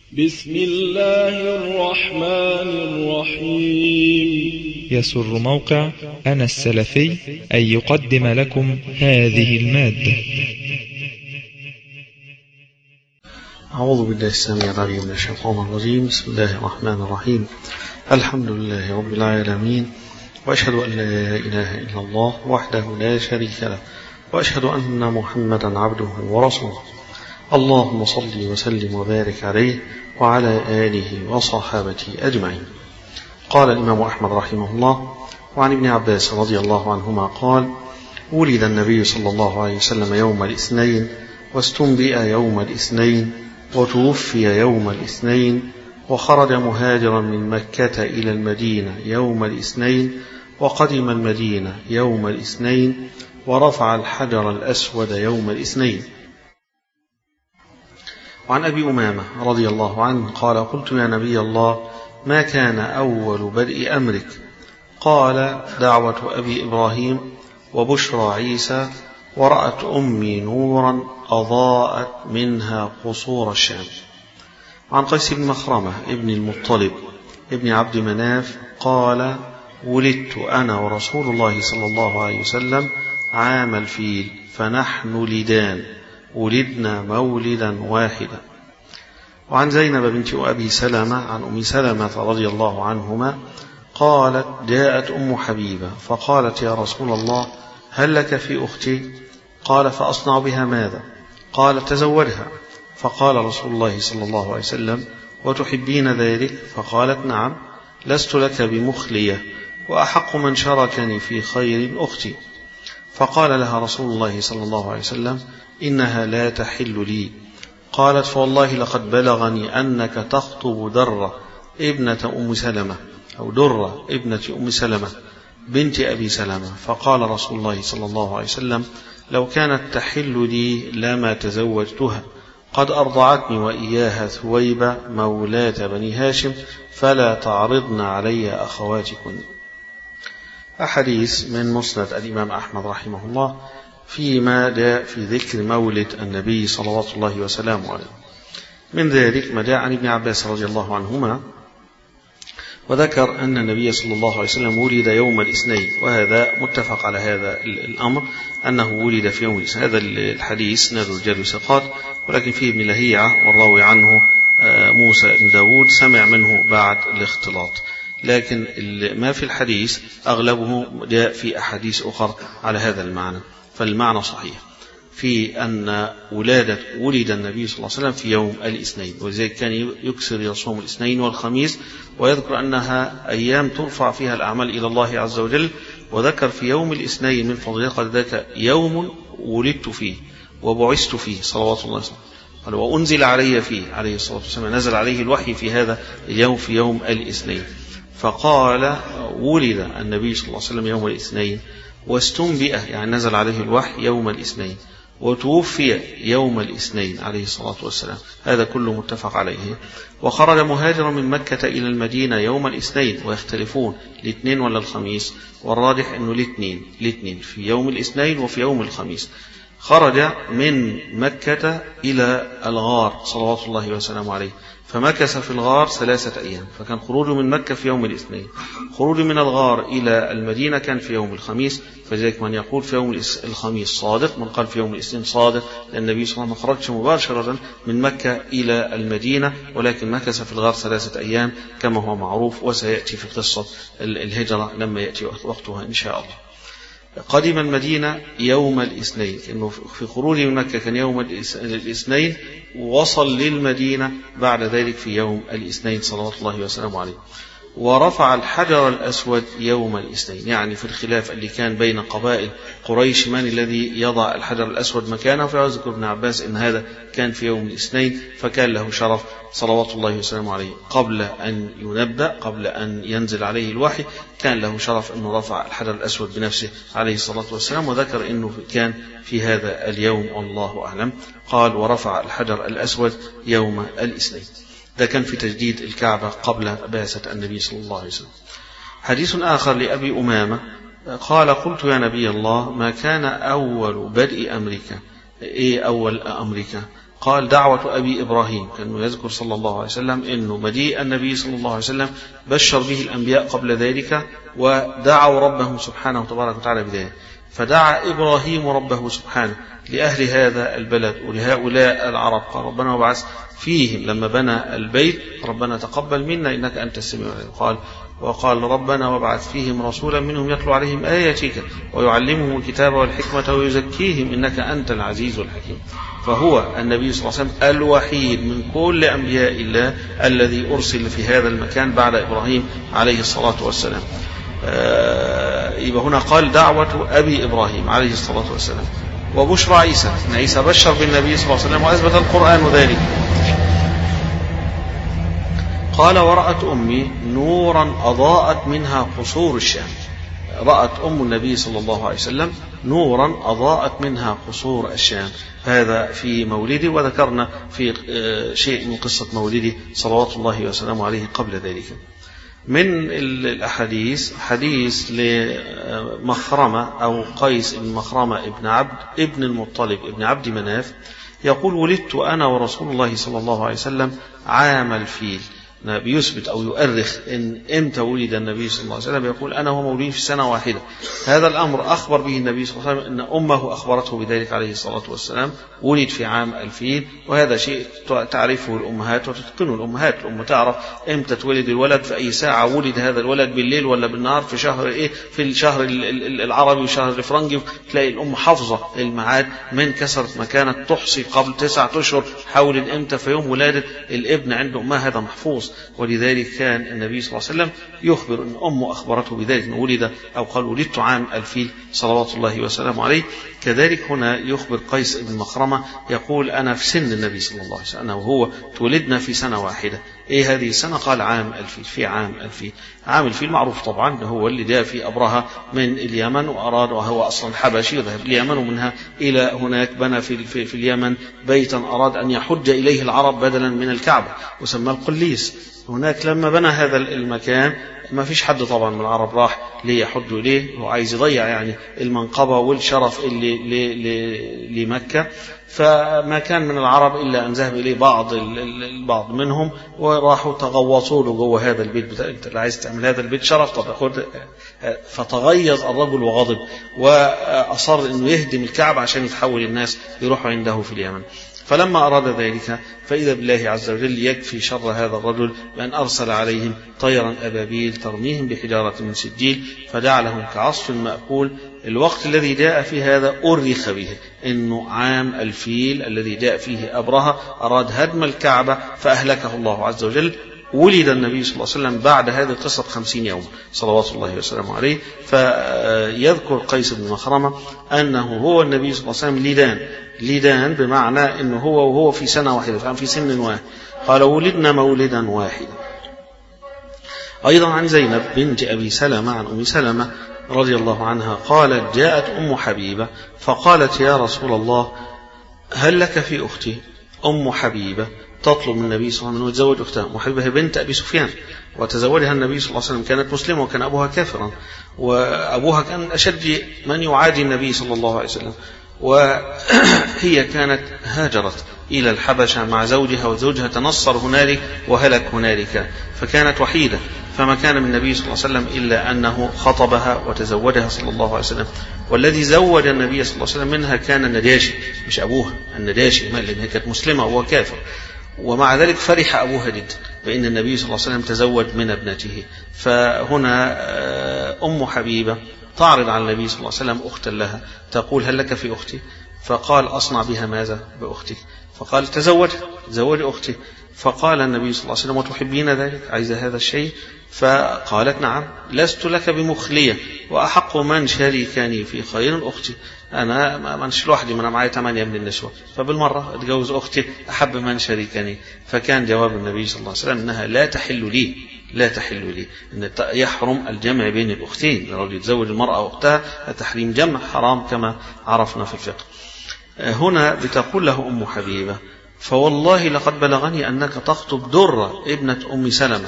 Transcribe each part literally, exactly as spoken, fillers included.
بسم الله الرحمن الرحيم. يسر موقع أنا السلفي أن يقدم لكم هذه المادة. أعوذ بالله السميع العليم من الشيطان الرجيم. بسم الله الرحمن الرحيم. الحمد لله رب العالمين، وأشهد أن لا إله إلا الله وحده لا شريك له، وأشهد أن محمدا عبده ورسوله. اللهم صل وسلم وبارك عليه وعلى آله وصحابته أجمعين. قال الإمام أحمد رحمه الله: وعن ابن عباس رضي الله عنهما قال: ولد النبي صلى الله عليه وسلم يوم الاثنين، واستنبئ يوم الاثنين، وتوفي يوم الاثنين، وخرج مهاجرا من مكة إلى المدينة يوم الاثنين، وقدم المدينة يوم الاثنين، ورفع الحجر الأسود يوم الاثنين. وعن أبي أمامة رضي الله عنه قال: قلت يا نبي الله، ما كان أول بدء أمرك؟ قال: دعوة أبي إبراهيم وبشرى عيسى، ورأت أمي نورا أضاءت منها قصور الشام. عن قيس بن مخرمة ابن المطلب ابن عبد مناف قال: ولدت أنا ورسول الله صلى الله عليه وسلم عام الفيل، فنحن لدان، ولدنا مولدا واحدا. وعن زينب بنت أبي سلمة عن أم سلمة رضي الله عنهما قالت: جاءت أم حبيبة فقالت: يا رسول الله، هل لك في أختي؟ قال: فأصنع بها ماذا؟ قال: تزوجها. فقال رسول الله صلى الله عليه وسلم: وتحبين ذلك؟ فقالت: نعم، لست لك بمخلية، وأحق من شاركني في خير أختي. فقال لها رسول الله صلى الله عليه وسلم: إنها لا تحل لي. قالت: فوالله لقد بلغني أنك تخطب درة ابنة أم سلمة، أو درة ابنة أم سلمة بنت أبي سلمة. فقال رسول الله صلى الله عليه وسلم: لو كانت تحل لي لما تزوجتها، قد أرضعتني وإياها ثويبة مولاة بني هاشم، فلا تعرضن علي أخواتكن. أحاديث من مسند الإمام أحمد رحمه الله فيما جاء في ذكر مولد النبي صلوات الله وسلامه عليه. من ذلك ما جاء عن ابن عباس رضي الله عنهما، وذكر أن النبي صلى الله عليه وسلم ولد يوم الاثنين، وهذا متفق على هذا الأمر أنه ولد في يوم الاثنين. هذا الحديث نادى رجال ثقات، ولكن فيه ابن لهيعة، والراوي عنه موسى بن داود، سمع منه بعد الاختلاط. لكن ما في الحديث أغلبه جاء في أحاديث أخرى على هذا المعنى، فالمعنى صحيح في أن ولادة ولد النبي صلى الله عليه وسلم في يوم الاثنين، ولذلك كان يكثر يصوم الاثنين والخميس، ويذكر أنها أيام ترفع فيها الأعمال إلى الله عز وجل. وذكر في يوم الاثنين من فضله قد ذاك يوم ولدت فيه وبعثت فيه صلوات الله وسلامه، قال: وأنزل علي فيه عليه الصلاة والسلام، نزل عليه الوحي في هذا اليوم في يوم الاثنين. فقال: ولد النبي صلى الله عليه وسلم يوم الاثنين، واستنبئ يعني نزل عليه الوحي يوم الاثنين، وتوفي يوم الاثنين عليه الصلاة والسلام. هذا كله متفق عليه. وخرج مهاجرا من مكة إلى المدينة يوم الاثنين، ويختلفون الاثنين ولا الخميس، والراجح أنه الاثنين الاثنين في يوم الاثنين وفي يوم الخميس. خرج من مكة إلى الغار صلوات الله وسلامه عليه، فمكث في الغار ثلاثة أيام، فكان خروجه من مكة في يوم الاثنين، خروجه من الغار إلى المدينة كان في يوم الخميس. فذلك من يقول في يوم الخميس صادق، من قال في يوم الاثنين صادق، لأن النبي صلى الله عليه وسلم خرج مباشرة من مكة إلى المدينة، ولكن مكث في الغار ثلاثة أيام كما هو معروف، وسيأتي في قصة الهجرة لما يأتي وقتها إن شاء الله. قدم المدينة يوم الاثنين، إنه في خروجه من مكة كان يوم الاثنين، ووصل للمدينة بعد ذلك في يوم الاثنين صلوات الله وسلامه عليه. ورفع الحجر الأسود يوم الاثنين، يعني في الخلاف اللي كان بين قبائل قريش من الذي يضع الحجر الأسود مكانه. فيذكر ابن عباس إن هذا كان في يوم الاثنين، فكان له شرف صلوات الله وسلامه عليه قبل أن ينبأ، قبل أن ينزل عليه الوحي، كان له شرف أنه رفع الحجر الأسود بنفسه عليه الصلاة والسلام. وذكر أنه كان في هذا اليوم والله أعلم. قال: ورفع الحجر الأسود يوم الاثنين. ده كان في تجديد الكعبة قبل بعثة النبي صلى الله عليه وسلم. حديث آخر لأبي أمامة قال: قلت يا نبي الله، ما كان أول بدء أمرك؟ إيه أول أمرك؟ قال دعوة أبي إبراهيم، كأنه يذكر صلى الله عليه وسلم أنه مجيء النبي صلى الله عليه وسلم بشر به الأنبياء قبل ذلك ودعوا ربهم سبحانه وتبارك وتعالى بذلك، فدعا إبراهيم ربه سبحانه لأهل هذا البلد ولهؤلاء العرب، قال ربنا وابعث فيهم لما بنى البيت ربنا تقبل منا إنك أنت السميع العليم. قال وقال ربنا وابعث فيهم رسولا منهم يتلو عليهم آياتك ويعلمهم الكتاب والحكمة ويزكيهم إنك أنت العزيز الحكيم. فهو النبي صلى الله عليه وسلم الوحيد من كل أنبياء الله الذي أرسل في هذا المكان بعد إبراهيم عليه الصلاة والسلام. آه يبقى هنا قال دعوة أبي إبراهيم عليه الصلاة والسلام. وبشرى عيسى، إن عيسى بشر بالنبي صلى الله عليه وسلم وأثبت القرآن ذلك. قال ورأت أمي نورا أضاءت منها قصور الشام. رأت أم النبي صلى الله عليه وسلم نورا أضاءت منها قصور الشام. هذا في مولده، وذكرنا في شيء من قصة مولده صلوات الله وسلامه عليه قبل ذلك. من الأحاديث حديث لمخرمة أو قيس بن مخرمة ابن عبد ابن المطلب ابن عبد مناف، يقول ولدت أنا ورسول الله صلى الله عليه وسلم عام الفيل. بيثبت أو يؤرخ إن إمتى ولد النبي صلى الله عليه وسلم، يقول أنا هو مولود في سنة واحدة. هذا الأمر أخبر به النبي صلى الله عليه وسلم، أن أمه أخبرته بذلك عليه الصلاة والسلام، ولد في عام الفيل. وهذا شيء تعرفه الأمهات وتتقنه الأمهات، الأم تعرف إمتى تولد الولد، في أي ساعة ولد هذا الولد، بالليل ولا بالنهار، في شهر إيه، في الشهر العربي وشهر الفرنجي. تلاقي الأم حافظة الميعاد من كثرة ما كانت تحصي قبل تسعة أشهر حول إمتى في يوم ولادة الابن عند أمها، هذا محفوظ. ولذلك كان النبي صلى الله عليه وسلم يخبر أن أمه أخبرته بذلك أنه ولد أو قال ولدت عام الفيل صلوات الله وسلامه عليه. كذلك هنا يخبر قيس بن مخرمة يقول أنا في سن النبي صلى الله عليه وسلم، أنا وهو تولدنا في سنة واحدة. إيه هذه السنة؟ قال عام الفيل، في عام الفيل. عام الفيل معروف طبعا هو اللي جاء في أبرهة من اليمن وأراد، وهو أصلا حبشي، ذهب اليمن ومنها إلى هناك بنى في, في, في اليمن بيتا أراد أن يحج إليه العرب بدلا من الكعبة وسمى القليس. هناك لما بنى هذا المكان ما فيش حد طبعا من العرب راح ليحج إليه، وعايز يضيع يعني المنقبة والشرف اللي لمكة، فما كان من العرب إلا أن ذهب إليه بعض البعض منهم وراحوا تغوصوا له جوه هذا البيت بتاع أنت اللي عايز تعمل هذا البيت شرف، طب خد. فتغيظ الرجل وغضب وأصر إنه يهدم الكعبة عشان يتحول الناس يروحوا عنده في اليمن. فلما أراد ذلك فإذا بالله عز وجل يكفي شر هذا الرجل بأن أرسل عليهم طيرا أبابيل ترميهم بحجارة من سجيل فجعلهم كعصف مأكول. الوقت الذي جاء في هذا أرخ به إنه عام الفيل الذي جاء فيه أبرهة أراد هدم الكعبة فأهلكه الله عز وجل. ولد النبي صلى الله عليه وسلم بعد هذه القصة خمسين يوم صلوات الله وسلامه عليه. فيذكر قيس بن مخرمة أنه هو النبي صلى الله عليه وسلم لدان لدان بمعنى أنه هو وهو في سنة واحدة، فهم في سن واحد. قال ولدنا مولدا واحدا. أيضا عن زينب بنت أبي سلمة عن أم سلمة رضي الله عنها قالت جاءت أم حبيبة فقالت يا رسول الله هل لك في أختي؟ أم حبيبة تطلب من النبي صلى الله عليه وسلم أن يتزوج أختها. أم حبيبة بنت أبي سفيان وتزوجها النبي صلى الله عليه وسلم، كانت مسلمة وكان أبوها كافرا، وأبوها كان أشد من يعادي النبي صلى الله عليه وسلم، وهي كانت هاجرت إلى الحبشة مع زوجها، وزوجها تنصر هنالك وهلك هنالك، فكانت وحيدة، فما كان من النبي صلى الله عليه وسلم إلا أنه خطبها وتزوجها صلى الله عليه وسلم. والذي زوج النبي صلى الله عليه وسلم منها كان النجاشي مش أبوها، النجاشي لأنها كانت مسلمة وهو كافر، ومع ذلك فرح أبوها جدا بأن النبي صلى الله عليه وسلم تزوج من ابنته. فهنا أم حبيبة تعرض على النبي صلى الله عليه وسلم أختا لها تقول هل لك في أختي؟ فقال أصنع بها ماذا بأختي؟ فقال تزوج تزوج أختي. فقال النبي صلى الله عليه وسلم وتحبين ذلك، عايز هذا الشيء؟ فقالت نعم لست لك بمخلية وأحق من شاركني في خير أختي، أنا ما منش لوحدي، من معي ثمانية من النسوة، فبالمرة اتجوز أختي أحب من شاركني. فكان جواب النبي صلى الله عليه وسلم أنها لا تحل لي لا تحل لي أن يحرم الجمع بين الأختين، الرجل يتزوج المرأة أختها تحريم جمع حرام كما عرفنا في الفقه. هنا بتقول له أم حبيبة فوالله لقد بلغني أنك تخطب درة ابنة أم سلمة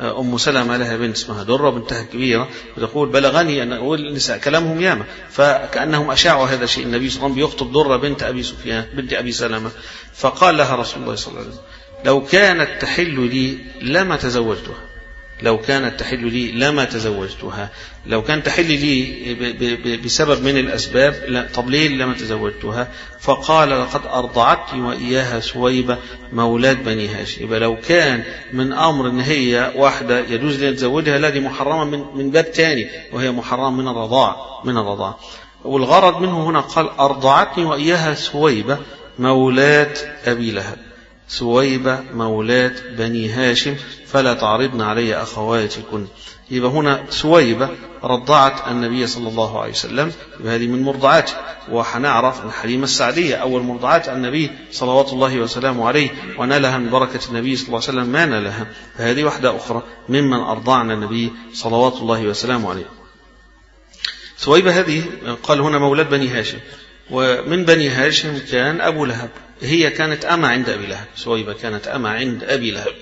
أم سلمة لها بنت اسمها درة بنتها كبيرة، وتقول بلغني أن أقول النساء كلامهم ياما، فكأنهم أشاعوا هذا الشيء. النبي صلى الله عليه وسلم بيخطب درة بنت أبي سفيان بنت أبي سلمة، فقال لها رسول الله صلى الله عليه وسلم لو كانت تحل لي لما تزوجتها، لو كانت تحل لي لما تزوجتها، لو كانت تحل لي بسبب من الأسباب لا، طب ليه لما تزوجتها؟ فقال لقد أرضعتني وإياها سويبة مولاة بني هاشم. يبقى لو كان من أمر إن هي واحدة يجوز لي تزوجها، لا دي محرمة من من باب تاني، وهي محرمة من الرضاع من الرضاع. والغرض منه هنا قال أرضعتني وإياها سويبة مولاة أبي لهب، سويبة مولاة بني هاشم فلا تعرضن علي أخواتكن. يبقى هنا سويبة رضعت النبي صلى الله عليه وسلم، هذه من مرضعاته. وحنعرف أن حليمة السعدية أول مرضعات النبي صلوات الله وسلامه عليه، ونالها من بركة النبي صلى الله عليه وسلم ما نالها، فهذه واحدة أخرى ممن أرضعنا النبي صلوات الله وسلامه عليه. سويبة هذه قال هنا مولاد بني هاشم، ومن بني هاشم كان أبو لهب، هي كانت أما عند أبي لهب، سويبة كانت أما عند أبي لهب.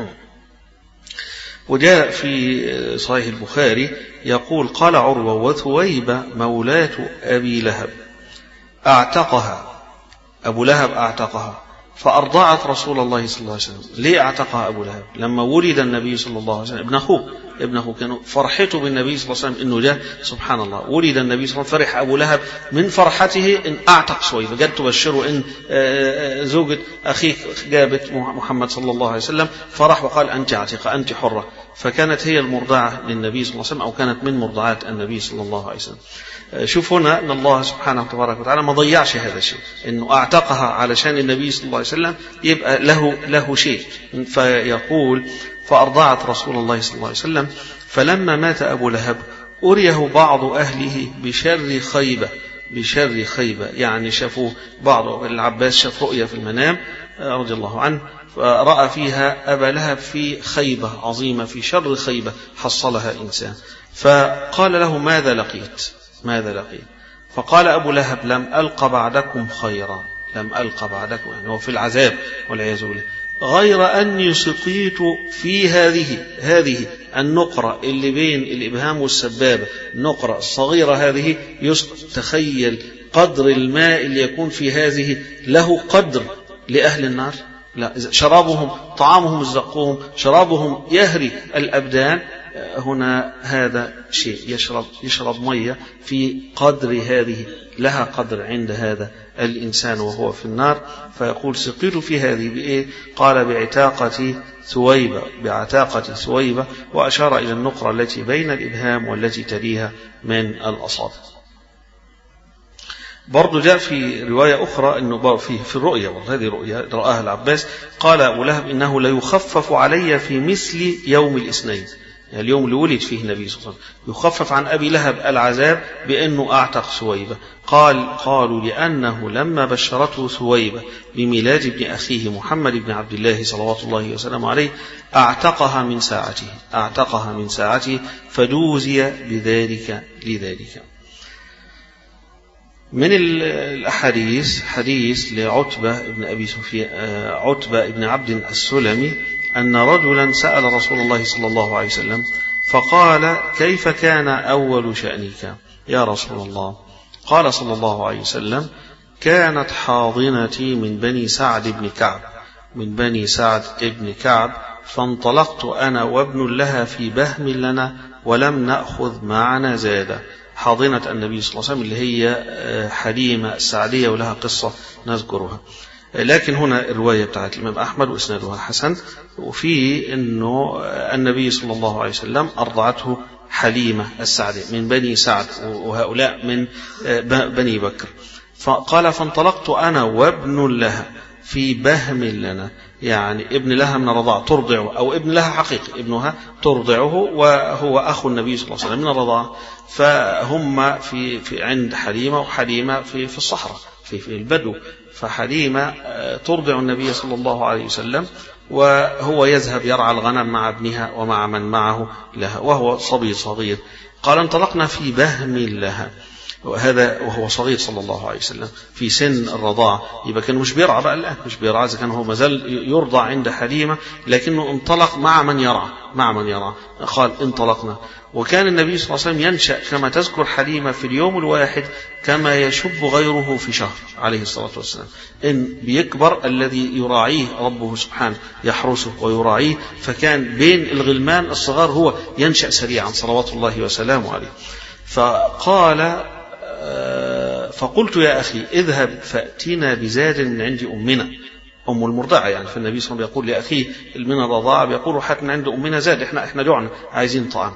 وجاء في صحيح البخاري يقول قال عروة وثويبة مولاة أبي لهب أعتقها، أبو لهب أعتقها فأرضعت رسول الله صلى الله عليه وسلم. ليه أعتقها أبو لهب؟ لما ولد النبي صلى الله عليه وسلم ابن أخوه ابن أخوه كانوا فرحته بالنبي صلى الله عليه وسلم إنه جاء، سبحان الله، ولد النبي صلى الله عليه وسلم فرح أبو لهب من فرحته إن أعتق سويبة، جاءت تبشره إن زوجة أخيك جابت محمد صلى الله عليه وسلم، فرح وقال أنت عتيقة أنت حرة، فكانت هي المرضعة للنبي صلى الله عليه وسلم، أو كانت من مرضعات النبي صلى الله عليه وسلم. شوف هنا أن الله سبحانه وتبارك وتعالى ما ضيعش هذا الشيء، إنه أعتقها علشان النبي صلى الله عليه وسلم يبقى له له شيء. فيقول فأرضعت رسول الله صلى الله عليه وسلم فلما مات أبو لهب أريه بعض أهله بشر خيبة، بشر خيبة يعني شافوا بعض، العباس شاف رؤيا في المنام رضي الله عنه، فرأى فيها أبا لهب في خيبة عظيمة، في شر خيبة حصلها إنسان، فقال له ماذا لقيت ماذا لقيت فقال أبو لهب لم ألق بعدكم خيرا، لم ألق بعدكم، يعني هو في العذاب والعياذ بالله، غير أني سقيت في هذه هذه النقرة اللي بين الإبهام والسبابة، النقرة الصغيرة هذه يسقط. تخيل قدر الماء اللي يكون في هذه له قدر لأهل النار، لا شرابهم طعامهم الزقوم، شرابهم يهري الأبدان. هنا هذا شيء يشرب يشرب مية في قدر هذه، لها قدر عند هذا الإنسان وهو في النار. فيقول سقيت في هذه بإيه؟ قال بعتاقة ثويبة، بعتاقة ثويبة، وأشار إلى النقرة التي بين الإبهام والتي تليها من الأصابع. برضو جاء في رواية أخرى أنه في في الرؤيا، وهذه رؤيا رآها العباس، قال أبو لهب إنه ليخفف علي في مثل يوم الاثنين، يعني اليوم اللي ولد فيه النبي صلى الله عليه وسلم، يخفف عن أبي لهب العذاب بأنه أعتق ثويبة. قال قالوا لأنه لما بشرته ثويبة بميلاد ابن أخيه محمد بن عبد الله صلوات الله وسلامه عليه أعتقها من ساعته أعتقها من ساعته فدوزي بذلك لذلك. من الأحاديث حديث لعتبة ابن أبي سفيان عتبة ابن عبد السلمي أن رجلا سأل رسول الله صلى الله عليه وسلم فقال كيف كان أول شأنك يا رسول الله؟ قال صلى الله عليه وسلم كانت حاضنتي من بني سعد بن كعب من بني سعد بن كعب فانطلقت أنا وابن لها في بهم لنا ولم نأخذ معنا زادا. حاضنة النبي صلى الله عليه وسلم اللي هي حليمة السعدية ولها قصة نذكرها، لكن هنا الرواية بتاعت الإمام أحمد وإسنادها حسن، وفيه أنه النبي صلى الله عليه وسلم أرضعته حليمة السعدية من بني سعد، وهؤلاء من بني بكر. فقال فانطلقت أنا وابن لها في بهم لنا، يعني ابن لها من الرضاعة ترضعه، أو ابن لها حقيقي ابنها ترضعه، وهو أخو النبي صلى الله عليه وسلم من الرضاعة. فهم في, في عند حليمة، وحليمة في, في الصحراء في, في البدو، فحليمة ترضع النبي صلى الله عليه وسلم، وهو يذهب يرعى الغنم مع ابنها ومع من معه لها وهو صبي صغير. قال انطلقنا في بهم لها، وهذا وهو صغير صلى الله عليه وسلم في سن الرضاعة. يبقى كان مش بيرعى بقى الآن، مش بيرعى، إذا كان هو مازال يرضع عند حليمة، لكنه انطلق مع من يرعى مع من يرعى قال انطلقنا. وكان النبي صلى الله عليه وسلم ينشأ كما تذكر حليمة في اليوم الواحد كما يشب غيره في شهر عليه الصلاة والسلام. إن بيكبر الذي يراعيه ربه سبحانه يحرسه ويراعيه، فكان بين الغلمان الصغار هو ينشأ سريعا صلوات الله وسلامه عليه. فقال فقلت يا أخي اذهب فأتنا بزاد من عند أمنا، أم المرضعة يعني. فالنبي صلى الله عليه وسلم يقول لأخيه من الرضاعة بيقول حتى من عند أمنا زاد، إحنا إحنا جوعنا عايزين طعام.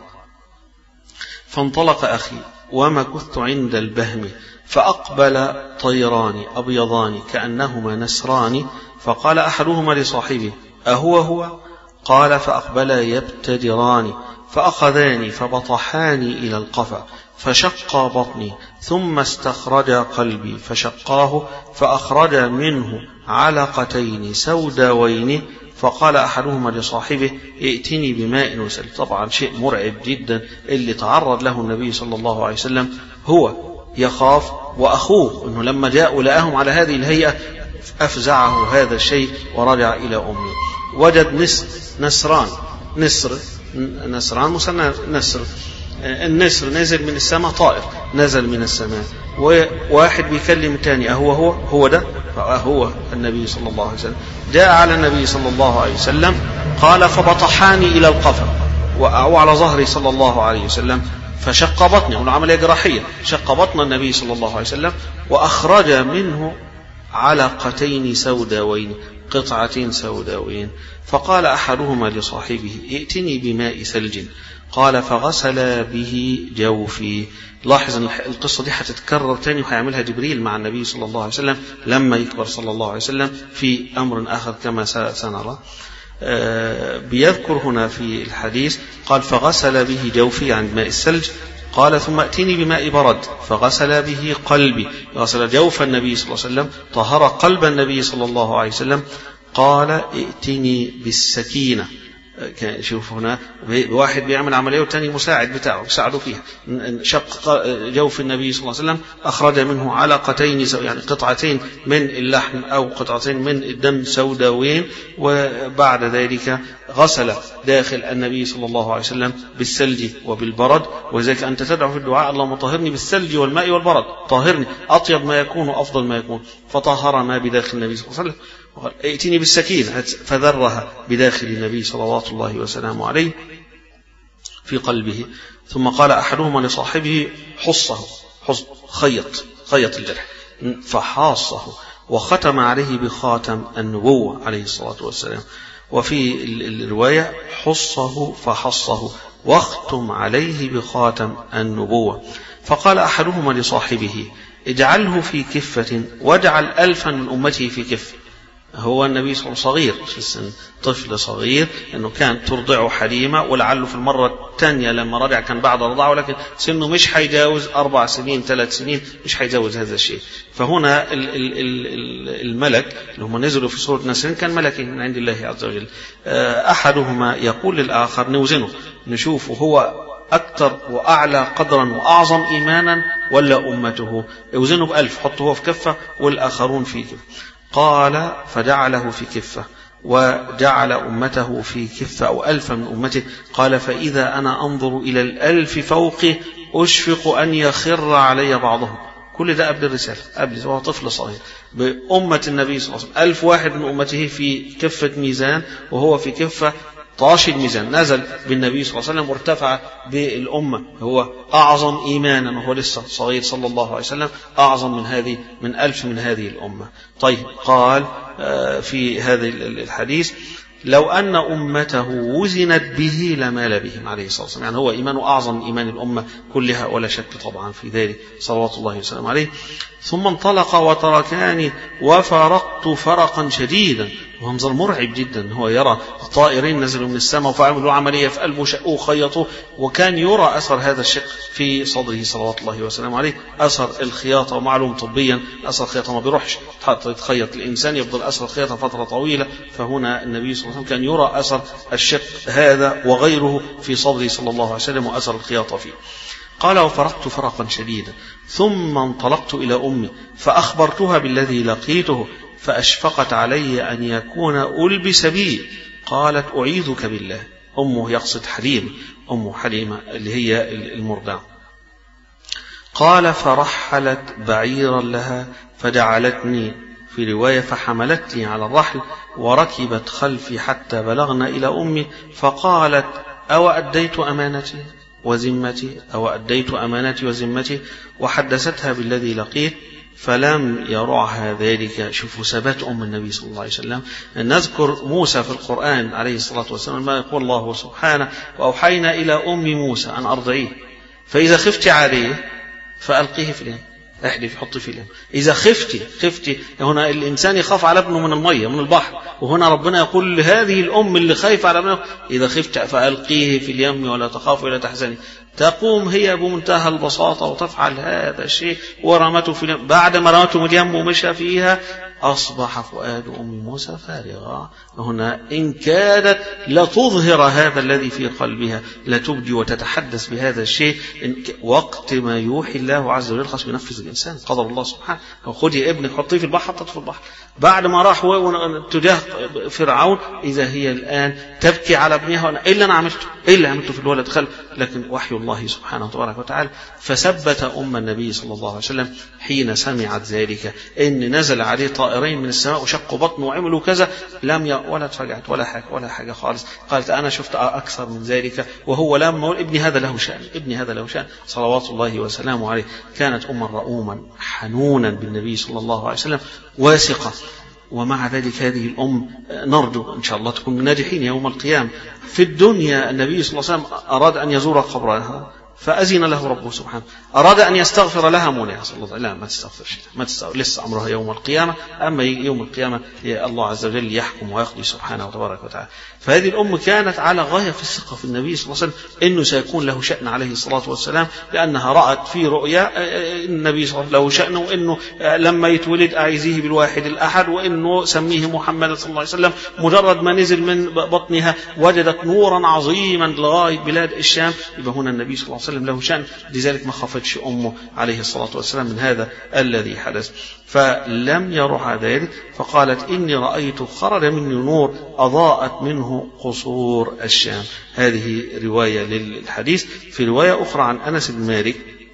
فانطلق أخي ومكثت عند البهم، فأقبل طيران أبيضان كأنهما نسران، فقال أحدهما لصاحبه أهو هو؟ قال فأقبل يبتدران، فأخذاني فبطحاني إلى القفا، فشق بطني، ثم استخرج قلبي فشقاه، فأخرج منه علقتين سوداوين، فقال أحدهما لصاحبه ائتني بماء وسل. طبعا شيء مرعب جدا اللي تعرض له النبي صلى الله عليه وسلم، هو يخاف وأخوه أنه لما جاءوا لقاهم على هذه الهيئة أفزعه هذا الشيء ورجع إلى أمه. وجد نسر نسران نسر نسران مثنى نسر، النسر نزل من السماء، طائر نزل من السماء، وواحد بيكلم الثاني أهو هو هو ده هو النبي صلى الله عليه وسلم. جاء على النبي صلى الله عليه وسلم قال فبطحاني إلى القفا، أو على ظهري صلى الله عليه وسلم، فشق بطني، هنا عملية جراحية، شق بطن النبي صلى الله عليه وسلم، وأخرج منه علقتين سوداوين، قطعتين سوداوين. فقال أحدهما لصاحبه ائتني بماء ثلج، قال فغسل به جوفي. لاحظ أن القصة دي هتتكرر تاني وهيعملها جبريل مع النبي صلى الله عليه وسلم لما يكبر صلى الله عليه وسلم في أمر آخر كما سنرى. بيذكر هنا في الحديث قال فغسل به جوفي عن ماء الثلج، قال ثم ائتني بماء برد، فغسل به قلبي، غسل جوف النبي صلى الله عليه وسلم، طهر قلب النبي صلى الله عليه وسلم. قال ائتني بالسكينة، شوف هنا واحد بيعمل عملية والتاني مساعد بتاعه يساعده فيها. شق جوف النبي صلى الله عليه وسلم، أخرج منه علقتين يعني قطعتين من اللحم أو قطعتين من الدم سوداوين، وبعد ذلك غسل داخل النبي صلى الله عليه وسلم بالثلج وبالبرد. وذلك أنت تدعو في الدعاء اللهم طهرني بالثلج والماء والبرد، طهرني أطيب ما يكون وأفضل ما يكون، فطهر ما بداخل النبي صلى الله عليه وسلم. ائتني بالسكينة، فذرها بداخل النبي صلوات الله وسلامه عليه في قلبه. ثم قال أحدهما لصاحبه حصه، حص خيط خيط الجرح، فحاصه وختم عليه بخاتم النبوة عليه الصلاة والسلام. وفي الرواية حصه فحصه واختم عليه بخاتم النبوة. فقال أحدهما لصاحبه اجعله في كفة واجعل ألفا من أمته في كفة. هو النبي صلى الله عليه وسلم صغير في السن، طفل صغير، أنه كان ترضعه حليمة، ولعله في المرة الثانية لما رضع كان بعد رضعه، ولكن سنه مش حيجاوز أربع سنين ثلاث سنين، مش حيجاوز هذا الشيء. فهنا الملك اللي هم نزلوا في سورة نسرين كان ملكين من عند الله عز وجل، أحدهما يقول للآخر نوزنه نشوفه هو أكثر وأعلى قدرا وأعظم إيمانا ولا أمته، يوزنه بألف، حطه هو في كفة والآخرون في كفة. قال فجعله في كفة وجعل أمته في كفة أو ألف من أمته. قال فإذا أنا أنظر إلى الألف فوقه أشفق أن يخر علي بعضهم. كل ده قبل الرسالة، قبل هو طفل صغير بأمة النبي صلى الله عليه وسلم، ألف واحد من أمته في كفة ميزان وهو في كفة طاشي الميزان، نزل بالنبي صلى الله عليه وسلم وارتفع بالأمة، هو أعظم إيمانا وهو لسه صغير صلى الله عليه وسلم، أعظم من هذه من ألف من هذه الأمة. طيب قال في هذا الحديث لو أن أمته وزنت به لمال بهم عليه الصلاة والسلام، يعني هو إيمانه أعظم من إيمان الأمة كلها ولا شك طبعا في ذلك صلوات الله وسلم عليه. ثم انطلق وتركاني وفرقت فرقا شديدا، ومنظر مرعب جدا، هو يرى الطائرين نزلوا من السماء وفعلوا عملية في قلبه شقوه خيطوه، وكان يرى أثر هذا الشق في صدره صلوات الله وسلم عليه، أثر الخياطة، ومعلوم طبيا أثر الخياطة ما بيروحش حتى يتخيط الإنسان يفضل أثر الخياطة فترة طويلة، فهنا النبي صلى الله عليه وسلم كان يرى أثر الشق هذا وغيره في صدره صلى الله عليه وسلم وأثر الخياطة فيه. قال وفرقت فرقا شديدا ثم انطلقت إلى أمي فأخبرتها بالذي لقيته فأشفقت علي أن يكون ألبس بي. قالت أعيذك بالله. أمه يقصد حليمة، أم حليمة اللي هي المرضعة. قال فرحلت بعيرا لها فجعلتني في رواية فحملتني على الرحل وركبت خلفي حتى بلغنا إلى أمي فقالت أو أديت أمانتي وذمتي أو أديت أمانتي وذمتي وحدثتها بالذي لقيت فلم يرعها ذلك. شوفوا ثبات أم النبي صلى الله عليه وسلم. نذكر موسى في القرآن عليه الصلاة والسلام ما يقول الله سبحانه وأوحينا إلى أم موسى أن أرضعيه فإذا خفت عليه فألقيه في اليم، احدف حطي في اليم. إذا خفتي خفتي هنا الإنسان يخاف على ابنه من المية من البحر، وهنا ربنا يقول لهذه الأم اللي خايفة على ابنه إذا خفت فألقيه في اليم ولا تخاف ولا تحزني. تقوم هي بمنتهى البساطة وتفعل هذا الشيء ورمته في اليم. بعد ما رمته اليم ومشى فيها أصبح فؤاد أم موسى فارغا. هنا إن كادت لتظهر هذا الذي في قلبها لتبدي وتتحدث بهذا الشيء وقت ما يوحي الله عز وجل خاص بنفذ الإنسان قدر الله سبحانه. خذي ابنك حطيه في البحر حطته في البحر. بعد ما راح تجاه فرعون إذا هي الآن تبكي على ابنها إيه اللي أنا عملته إيه اللي عملته في الولد خلف، لكن وحي الله سبحانه وتبارك وتعالى. فثبت أم النبي صلى الله عليه وسلم حين سمعت ذلك إن نزل عليه طائرين من السماء وشقوا بطنه وعملوا كذا لم ي... ولا تفجعت ولا حاجة ولا حاجة خالص. قالت أنا شفت أكثر من ذلك. وهو لما ابني هذا له شأن ابني هذا له شأن صلوات الله وسلامه عليه. كانت أما رؤوما حنونا بالنبي صلى الله عليه وسلم واثقة. ومع ذلك هذه الأم نرجو إن شاء الله تكون من الناجحين يوم القيامة. في الدنيا النبي صلى الله عليه وسلم أراد أن يزور قبرها فأذن له ربه سبحانه. أراد أن يستغفر لها منع صلى الله عليه وسلم لا ما تستغفرش ما تستغفر لسه أمرها يوم القيامة. أما يوم القيامة الله عز وجل يحكم ويقضي سبحانه وتبارك وتعالى. فهذه الأم كانت على غاية في الثقة في النبي صلى الله عليه وسلم إنه سيكون له شأن عليه الصلاة والسلام، لأنها رأت في رؤيا النبي صلى الله عليه وسلم له شأن وإنه لما يتولد أعيذيه بالواحد الأحد وإنه سميه محمد صلى الله عليه وسلم. مجرد ما نزل من بطنها وجدت نورا عظيما لغاية بلاد الشام. يبقى هنا النبي صلى الله عليه وسلم له شأن. لذلك ما خافتش أمه عليه الصلاة والسلام من هذا الذي حدث. فلم يرها ذلك فقالت إني رأيت خرج مني نور أضاءت منه قصور الشام. هذه رواية للحديث. في رواية أخرى عن أنس بن مالك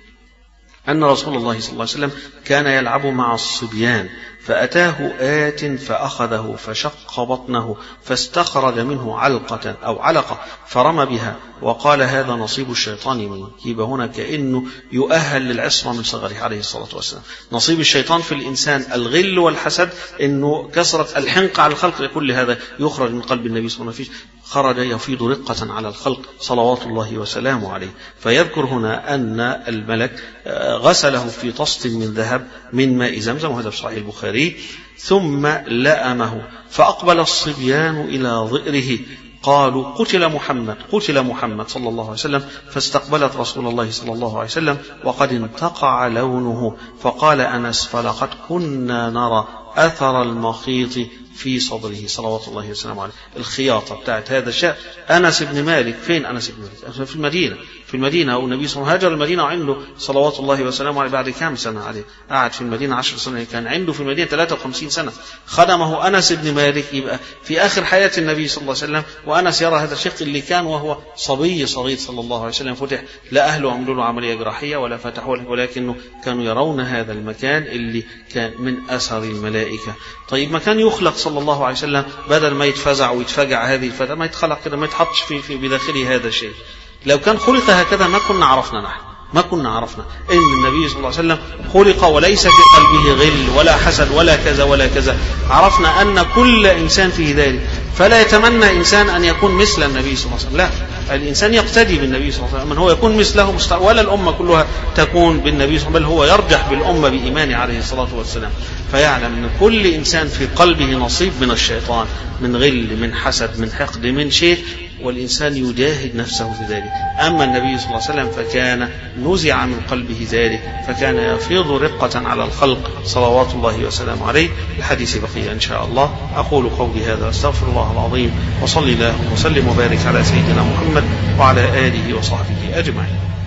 أن رسول الله صلى الله عليه وسلم كان يلعب مع الصبيان فأتاه آت فأخذه فشق بطنه فاستخرج منه علقة أو علقة فرمى بها وقال هذا نصيب الشيطان منه. يبقى هنا كأنه يؤهل للعصمة من صغره عليه الصلاة والسلام. نصيب الشيطان في الإنسان الغل والحسد، إنه كثرة الحنق على الخلق، كل هذا يخرج من قلب النبي صلى الله عليه وسلم. خرج يفيض رقة على الخلق صلوات الله وسلامه عليه. فيذكر هنا أن الملك غسله في طست من ذهب من ماء زمزم وهذا في صحيح البخاري ثم لأمه فأقبل الصبيان إلى ظئره قالوا قتل محمد قتل محمد صلى الله عليه وسلم. فاستقبلت رسول الله صلى الله عليه وسلم وقد انتقع لونه. فقال أنس فلقد كنا نرى أثر المخيط في صدره صلوات الله وسلامه عليه. الخياطة بتاعت هذا الشيء. أنس بن مالك فين أنس بن مالك؟ في المدينة في المدينة والنبي صلى الله عليه وسلم هاجر المدينة وعنده صلوات الله وسلامه عليه بعد كام سنة عليه قعد في المدينة عشر سنة. كان عنده في المدينة ثلاثة وخمسين سنة خدمه أنس بن مالك. يبقى في آخر حياة النبي صلى الله عليه وسلم وأنس يرى هذا الشق اللي كان وهو صبي صغير صلى الله عليه وسلم. فتح لا أهله عملوا له عملية جراحية ولا فتحوا له ولكنه كانوا يرون هذا المكان اللي كان من أثر الملائكة. طيب ما كان يخلق صلى الله عليه وسلم بدل ما يتفزع ويتفجع هذه الفتاة ما يتخلق كده ما يتحطش في, في بداخله هذا الشيء. لو كان خلق هكذا ما كنا عرفنا نحن ما كنا عرفنا إن النبي صلى الله عليه وسلم خلق وليس في قلبه غل ولا حسد ولا كذا ولا كذا. عرفنا أن كل إنسان فيه ذلك. فلا يتمنى إنسان أن يكون مثل النبي صلى الله عليه وسلم. لا الإنسان يقتدي بالنبي صلى الله عليه وسلم. من هو يكون مثله مستع... ولا الأمة كلها تكون بالنبي صلى الله عليه وسلم بل هو يرجح بالأمة بإيمانه عليه الصلاة والسلام. فيعلم أن كل إنسان في قلبه نصيب من الشيطان من غل من حسد من حقد من شيء والإنسان يجاهد نفسه في ذلك. أما النبي صلى الله عليه وسلم فكان نزع من قلبه ذلك فكان يفيض رقة على الخلق صلوات الله وسلامه عليه. الحديث بقية إن شاء الله. أقول قولي هذا أستغفر الله العظيم وصلي الله وسلم وبارك على سيدنا محمد وعلى آله وصحبه أجمعين.